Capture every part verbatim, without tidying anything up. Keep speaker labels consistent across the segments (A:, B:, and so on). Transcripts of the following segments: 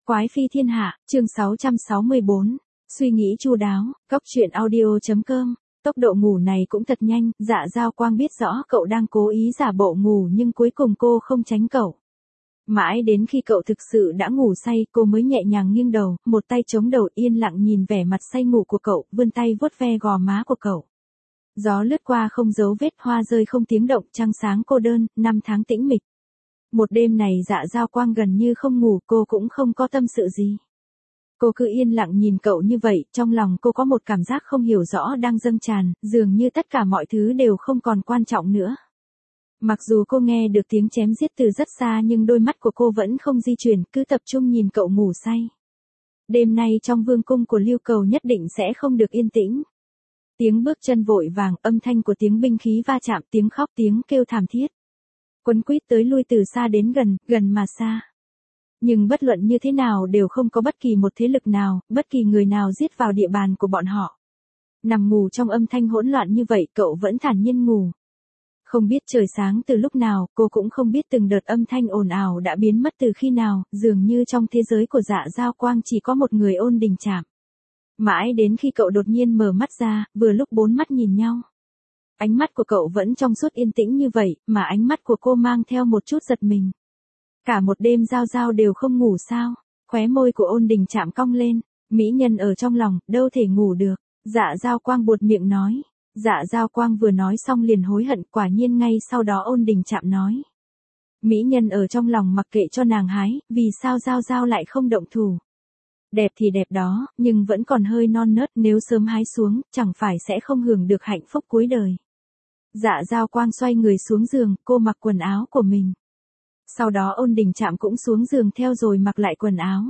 A: Quái phi thiên hạ, chương sáu trăm sáu mươi bốn. Suy nghĩ chu đáo, cốc truyện audio.com. Tốc độ ngủ này cũng thật nhanh, Dạ Giao Quang biết rõ cậu đang cố ý giả bộ ngủ nhưng cuối cùng cô không tránh cậu. Mãi đến khi cậu thực sự đã ngủ say, cô mới nhẹ nhàng nghiêng đầu, một tay chống đầu yên lặng nhìn vẻ mặt say ngủ của cậu, vươn tay vuốt ve gò má của cậu. Gió lướt qua không dấu vết, hoa rơi không tiếng động, trăng sáng cô đơn, năm tháng tĩnh mịch. Một đêm này Dạ Giao Quang gần như không ngủ, cô cũng không có tâm sự gì. Cô cứ yên lặng nhìn cậu như vậy, trong lòng cô có một cảm giác không hiểu rõ đang dâng tràn, dường như tất cả mọi thứ đều không còn quan trọng nữa. Mặc dù cô nghe được tiếng chém giết từ rất xa nhưng đôi mắt của cô vẫn không di chuyển, cứ tập trung nhìn cậu ngủ say. Đêm nay trong vương cung của Lưu Cầu nhất định sẽ không được yên tĩnh. Tiếng bước chân vội vàng, âm thanh của tiếng binh khí va chạm, tiếng khóc, tiếng kêu thảm thiết. Quấn quýt tới lui từ xa đến gần, gần mà xa. Nhưng bất luận như thế nào đều không có bất kỳ một thế lực nào, bất kỳ người nào giết vào địa bàn của bọn họ. Nằm ngủ trong âm thanh hỗn loạn như vậy, cậu vẫn thản nhiên ngủ. Không biết trời sáng từ lúc nào, cô cũng không biết từng đợt âm thanh ồn ào đã biến mất từ khi nào, dường như trong thế giới của Dạ Giao Quang chỉ có một người Ôn Đình Trạm. Mãi đến khi cậu đột nhiên mở mắt ra, vừa lúc bốn mắt nhìn nhau. Ánh mắt của cậu vẫn trong suốt yên tĩnh như vậy, mà ánh mắt của cô mang theo một chút giật mình. Cả một đêm Giao Giao đều không ngủ sao? Khóe môi của Ôn Đình Trạm cong lên, mỹ nhân ở trong lòng, đâu thể ngủ được. Dạ Giao Quang buột miệng nói. Dạ Giao Quang vừa nói xong liền hối hận, quả nhiên ngay sau đó Ôn Đình Trạm nói. Mỹ nhân ở trong lòng mặc kệ cho nàng hái, vì sao Giao Giao lại không động thủ? Đẹp thì đẹp đó, nhưng vẫn còn hơi non nớt, nếu sớm hái xuống, chẳng phải sẽ không hưởng được hạnh phúc cuối đời. Dạ Giao Quang xoay người xuống giường, cô mặc quần áo của mình. Sau đó Ôn Đình Trạm cũng xuống giường theo rồi mặc lại quần áo.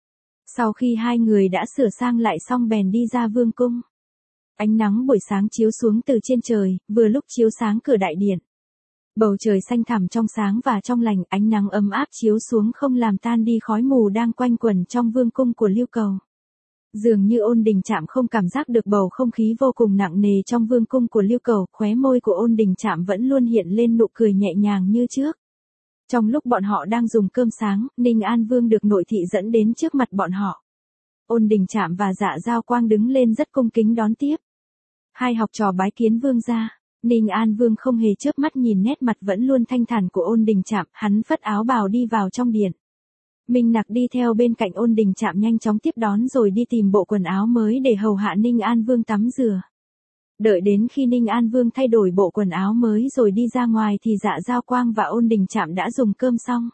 A: Sau khi hai người đã sửa sang lại xong bèn đi ra vương cung. Ánh nắng buổi sáng chiếu xuống từ trên trời, vừa lúc chiếu sáng cửa đại điện. Bầu trời xanh thẳm trong sáng và trong lành, ánh nắng ấm áp chiếu xuống không làm tan đi khói mù đang quanh quẩn trong vương cung của Lưu Cầu. Dường như Ôn Đình Trạm không cảm giác được bầu không khí vô cùng nặng nề trong vương cung của Lưu Cầu, khóe môi của Ôn Đình Trạm vẫn luôn hiện lên nụ cười nhẹ nhàng như trước. Trong lúc bọn họ đang dùng cơm sáng, Ninh An Vương được nội thị dẫn đến trước mặt bọn họ. Ôn Đình Trạm và Dạ Giao Quang đứng lên rất cung kính đón tiếp. Hai học trò bái kiến vương gia. Ninh An Vương không hề chớp mắt nhìn nét mặt vẫn luôn thanh thản của Ôn Đình Trạm, hắn phất áo bào đi vào trong điện. Minh Nặc đi theo bên cạnh Ôn Đình Trạm nhanh chóng tiếp đón rồi đi tìm bộ quần áo mới để hầu hạ Ninh An Vương tắm rửa. Đợi đến khi Ninh An Vương thay đổi bộ quần áo mới rồi đi ra ngoài thì Dạ Giao Quang và Ôn Đình Trạm đã dùng cơm xong.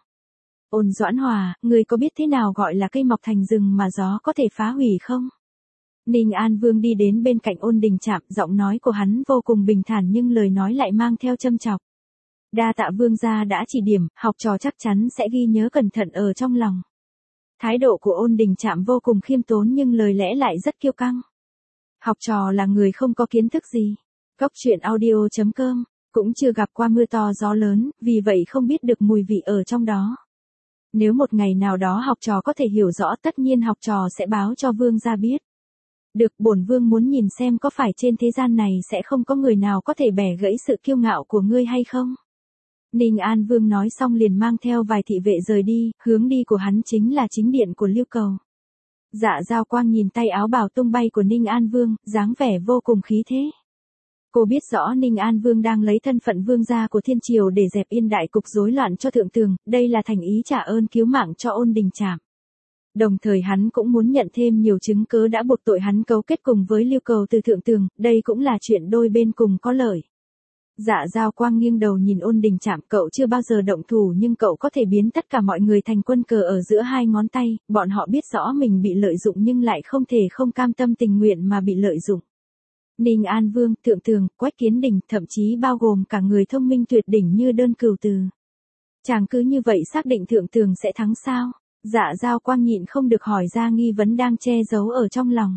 A: Ôn Doãn Hòa, người có biết thế nào gọi là cây mọc thành rừng mà gió có thể phá hủy không? Ninh An Vương đi đến bên cạnh Ôn Đình Trạm, giọng nói của hắn vô cùng bình thản nhưng lời nói lại mang theo châm chọc. Đa tạ vương gia đã chỉ điểm, học trò chắc chắn sẽ ghi nhớ cẩn thận ở trong lòng. Thái độ của Ôn Đình Trạm vô cùng khiêm tốn nhưng lời lẽ lại rất kiêu căng. Học trò là người không có kiến thức gì. Cốc truyện audio.com, cũng chưa gặp qua mưa to gió lớn, vì vậy không biết được mùi vị ở trong đó. Nếu một ngày nào đó học trò có thể hiểu rõ tất nhiên học trò sẽ báo cho vương gia biết. Được, bổn vương muốn nhìn xem có phải trên thế gian này sẽ không có người nào có thể bẻ gãy sự kiêu ngạo của ngươi hay không? Ninh An Vương nói xong liền mang theo vài thị vệ rời đi, hướng đi của hắn chính là chính điện của Lưu Cầu. Dạ Giao Quang nhìn tay áo bào tung bay của Ninh An Vương, dáng vẻ vô cùng khí thế. Cô biết rõ Ninh An Vương đang lấy thân phận vương gia của thiên triều để dẹp yên đại cục rối loạn cho thượng tường, đây là thành ý trả ơn cứu mạng cho Ôn Đình Trạm. Đồng thời hắn cũng muốn nhận thêm nhiều chứng cớ đã buộc tội hắn cấu kết cùng với Lưu Cầu từ thượng tường, đây cũng là chuyện đôi bên cùng có lợi. Dạ Giao Quang nghiêng đầu nhìn Ôn Đình Trạm, cậu chưa bao giờ động thủ nhưng cậu có thể biến tất cả mọi người thành quân cờ ở giữa hai ngón tay, bọn họ biết rõ mình bị lợi dụng nhưng lại không thể không cam tâm tình nguyện mà bị lợi dụng. Ninh An Vương, thượng tường, Quách Kiến Đình, thậm chí bao gồm cả người thông minh tuyệt đỉnh như Đơn Cửu Từ. Chàng cứ như vậy xác định thượng tường sẽ thắng sao? Dạ Giao Quang nhịn không được hỏi ra nghi vấn đang che giấu ở trong lòng.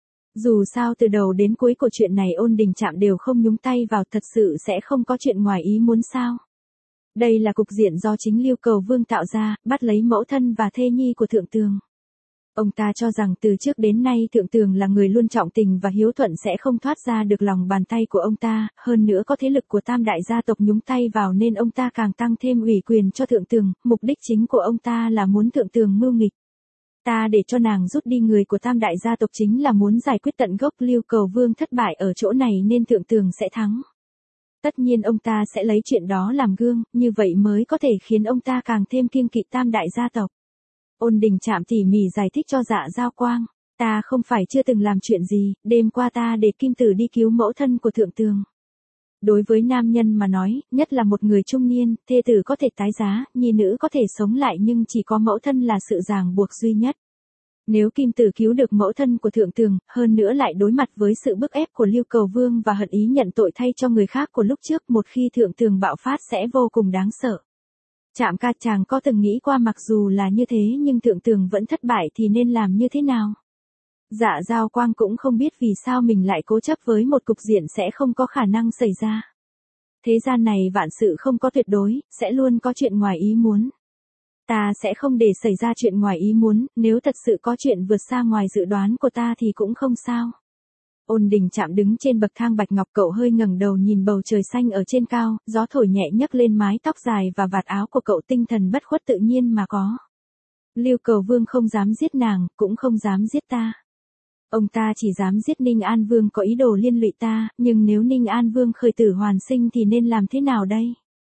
A: Dù sao từ đầu đến cuối của chuyện này Ôn Đình Trạm đều không nhúng tay vào, thật sự sẽ không có chuyện ngoài ý muốn sao? Đây là cục diện do chính Lưu Cầu Vương tạo ra, bắt lấy mẫu thân và thê nhi của thượng tường. Ông ta cho rằng từ trước đến nay thượng tường là người luôn trọng tình và hiếu thuận sẽ không thoát ra được lòng bàn tay của ông ta, hơn nữa có thế lực của tam đại gia tộc nhúng tay vào nên ông ta càng tăng thêm ủy quyền cho thượng tường, mục đích chính của ông ta là muốn thượng tường mưu nghịch. Ta để cho nàng rút đi người của tam đại gia tộc chính là muốn giải quyết tận gốc. Lưu Cầu Vương thất bại ở chỗ này nên Thượng Tường sẽ thắng. Tất nhiên ông ta sẽ lấy chuyện đó làm gương, như vậy mới có thể khiến ông ta càng thêm kiêng kỵ tam đại gia tộc. Ôn Đình Trạm tỉ mỉ giải thích cho Dạ Giao Quang. Ta không phải chưa từng làm chuyện gì, đêm qua ta để Kim Tử đi cứu mẫu thân của Thượng Tường. Đối với nam nhân mà nói, nhất là một người trung niên, thê tử có thể tái giá, nhi nữ có thể sống lại nhưng chỉ có mẫu thân là sự ràng buộc duy nhất. Nếu Kim Tử cứu được mẫu thân của Thượng Tường, hơn nữa lại đối mặt với sự bức ép của Lưu Cầu Vương và hận ý nhận tội thay cho người khác của lúc trước, một khi Thượng Tường bạo phát sẽ vô cùng đáng sợ. Trạm ca chàng có từng nghĩ qua mặc dù là như thế nhưng Thượng Tường vẫn thất bại thì nên làm như thế nào? Dạ Giao Quang cũng không biết vì sao mình lại cố chấp với một cục diện sẽ không có khả năng xảy ra. Thế gian này vạn sự không có tuyệt đối, sẽ luôn có chuyện ngoài ý muốn. Ta sẽ không để xảy ra chuyện ngoài ý muốn, nếu thật sự có chuyện vượt xa ngoài dự đoán của ta thì cũng không sao. Ôn Đình Trạm đứng trên bậc thang bạch ngọc, cậu hơi ngẩng đầu nhìn bầu trời xanh ở trên cao, gió thổi nhẹ nhấc lên mái tóc dài và vạt áo của cậu, tinh thần bất khuất tự nhiên mà có. Lưu Cầu Vương không dám giết nàng, cũng không dám giết ta. Ông ta chỉ dám giết Ninh An Vương có ý đồ liên lụy ta, nhưng nếu Ninh An Vương khởi tử hoàn sinh thì nên làm thế nào đây?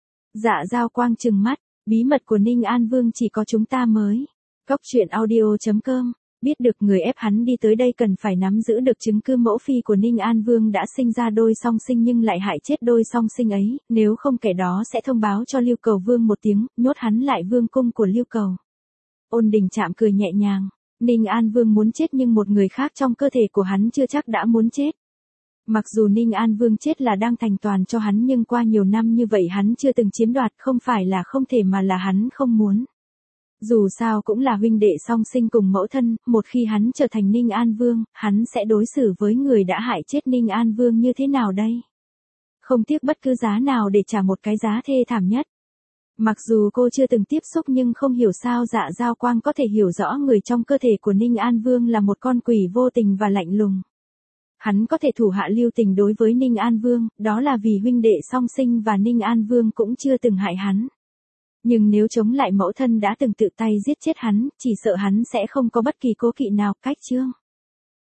A: Dạ Giao Quang trừng mắt, bí mật của Ninh An Vương chỉ có chúng ta mới. Góc truyện audio chấm com, biết được người ép hắn đi tới đây cần phải nắm giữ được chứng cứ mẫu phi của Ninh An Vương đã sinh ra đôi song sinh nhưng lại hại chết đôi song sinh ấy, nếu không kẻ đó sẽ thông báo cho Lưu Cầu Vương một tiếng, nhốt hắn lại vương cung của Lưu Cầu. Ôn Đình Trạm cười nhẹ nhàng. Ninh An Vương muốn chết nhưng một người khác trong cơ thể của hắn chưa chắc đã muốn chết. Mặc dù Ninh An Vương chết là đang thành toàn cho hắn nhưng qua nhiều năm như vậy hắn chưa từng chiếm đoạt, không phải là không thể mà là hắn không muốn. Dù sao cũng là huynh đệ song sinh cùng mẫu thân, một khi hắn trở thành Ninh An Vương, hắn sẽ đối xử với người đã hại chết Ninh An Vương như thế nào đây? Không tiếc bất cứ giá nào để trả một cái giá thê thảm nhất. Mặc dù cô chưa từng tiếp xúc nhưng không hiểu sao Dạ Giao Quang có thể hiểu rõ người trong cơ thể của Ninh An Vương là một con quỷ vô tình và lạnh lùng. Hắn có thể thủ hạ lưu tình đối với Ninh An Vương, đó là vì huynh đệ song sinh và Ninh An Vương cũng chưa từng hại hắn. Nhưng nếu chống lại mẫu thân đã từng tự tay giết chết hắn, chỉ sợ hắn sẽ không có bất kỳ cố kỵ nào. Cách chương